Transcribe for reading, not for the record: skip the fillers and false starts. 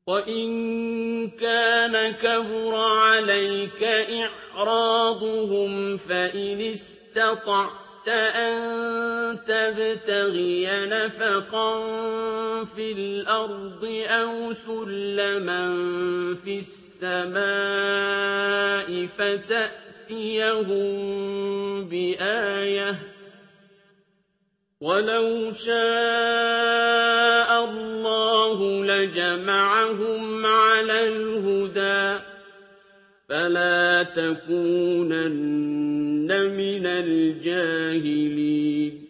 وَإِن كَانَ كَبُرَ عَلَيْكَ إِعْرَاضُهُمْ فَإِنِ اسْتَطَعْتَ أَن تَبْتَغِيَ نَفَقًا فِي الْأَرْضِ أَوْ سُلَّمًا فِي السَّمَاءِ فَتَأْتِيَهُم بِآيَةٍ ۚ وَلَوْ شَاءَ اللَّهُ لَجَمَعَهُمْ عَلَى الْهُدَىٰ ۚ فَلَا تَكُونَنَّ مِنَ الْجَاهِلِينَ